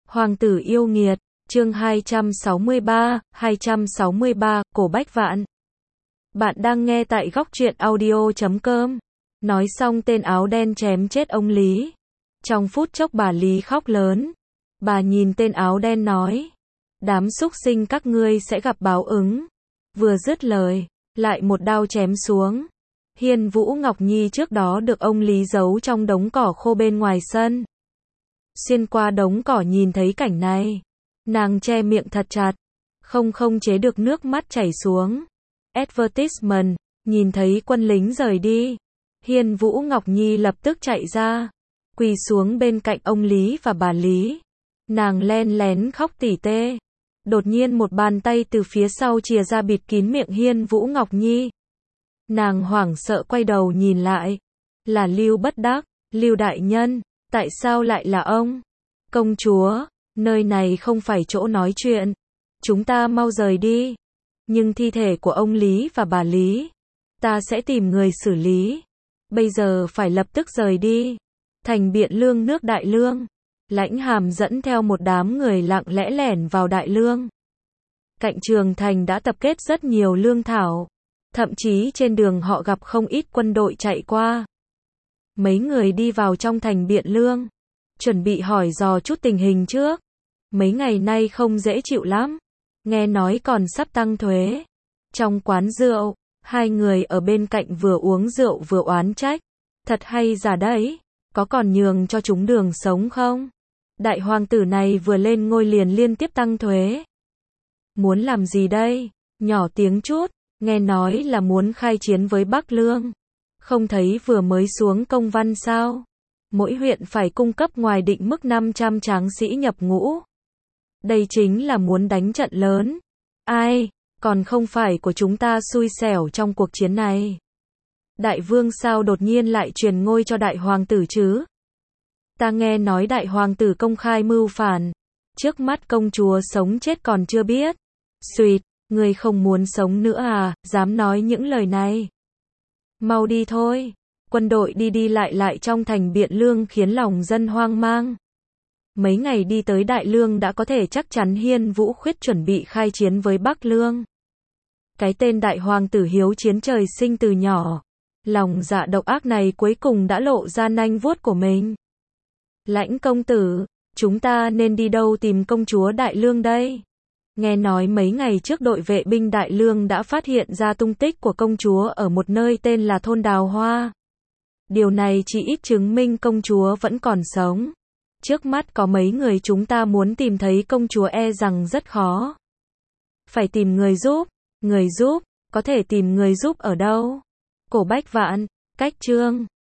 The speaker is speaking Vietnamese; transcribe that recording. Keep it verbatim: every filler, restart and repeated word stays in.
Hoàng tử yêu nghiệt, chương hai trăm sáu mươi ba, hai trăm sáu mươi ba, Cổ Bách Vạn. Bạn đang nghe tại góc truyện audio chấm com. Nói xong tên áo đen chém chết ông Lý. Trong phút chốc bà Lý khóc lớn. Bà nhìn tên áo đen nói, đám súc sinh các ngươi sẽ gặp báo ứng. Vừa dứt lời, lại một đao chém xuống. Hiên Vũ Ngọc Nhi trước đó được ông Lý giấu trong đống cỏ khô bên ngoài sân. Xuyên qua đống cỏ nhìn thấy cảnh này, nàng che miệng thật chặt, không không chế được nước mắt chảy xuống. Advertisement, nhìn thấy quân lính rời đi, Hiên Vũ Ngọc Nhi lập tức chạy ra, quỳ xuống bên cạnh ông Lý và bà Lý. Nàng len lén khóc tỉ tê. Đột nhiên một bàn tay từ phía sau chìa ra bịt kín miệng Hiên Vũ Ngọc Nhi. Nàng hoảng sợ quay đầu nhìn lại, là Lưu Bất Đắc. Lưu đại nhân, tại sao lại là ông? Công chúa, nơi này không phải chỗ nói chuyện, chúng ta mau rời đi. Nhưng thi thể của ông Lý và bà Lý, ta sẽ tìm người xử lý. Bây giờ phải lập tức rời đi. Thành Biện Lương nước Đại Lương, Lãnh Hàm dẫn theo một đám người lặng lẽ lẻn vào Đại Lương. Cạnh Trường Thành đã tập kết rất nhiều lương thảo, thậm chí trên đường họ gặp không ít quân đội chạy qua. Mấy người đi vào trong thành Biện Lương, chuẩn bị hỏi dò chút tình hình trước. Mấy ngày nay không dễ chịu lắm, nghe nói còn sắp tăng thuế. Trong quán rượu, hai người ở bên cạnh vừa uống rượu vừa oán trách. Thật hay giả đấy, có còn nhường cho chúng đường sống không? Đại hoàng tử này vừa lên ngôi liền liên tiếp tăng thuế. Muốn làm gì đây? Nhỏ tiếng chút, nghe nói là muốn khai chiến với Bắc Lương. Không thấy vừa mới xuống công văn sao? Mỗi huyện phải cung cấp ngoài định mức năm trăm tráng sĩ nhập ngũ. Đây chính là muốn đánh trận lớn. Ai, còn không phải của chúng ta xui xẻo trong cuộc chiến này. Đại vương sao đột nhiên lại truyền ngôi cho đại hoàng tử chứ? Ta nghe nói đại hoàng tử công khai mưu phản. Trước mắt công chúa sống chết còn chưa biết. Xuyệt, người không muốn sống nữa à, dám nói những lời này. Mau đi thôi. Quân đội đi đi lại lại trong thành Biện Lương khiến lòng dân hoang mang. Mấy ngày đi tới Đại Lương đã có thể chắc chắn Hiên Vũ Khuyết chuẩn bị khai chiến với Bắc Lương. Cái tên đại hoàng tử hiếu chiến trời sinh từ nhỏ, lòng dạ độc ác này cuối cùng đã lộ ra nanh vuốt của mình. Lãnh công tử, chúng ta nên đi đâu tìm công chúa Đại Lương đây? Nghe nói mấy ngày trước đội vệ binh Đại Lương đã phát hiện ra tung tích của công chúa ở một nơi tên là thôn Đào Hoa. Điều này chỉ ít chứng minh công chúa vẫn còn sống. Trước mắt có mấy người chúng ta muốn tìm thấy công chúa e rằng rất khó. Phải tìm người giúp. Người giúp, có thể tìm người giúp ở đâu? Cổ Bách Vạn, Cách Chương.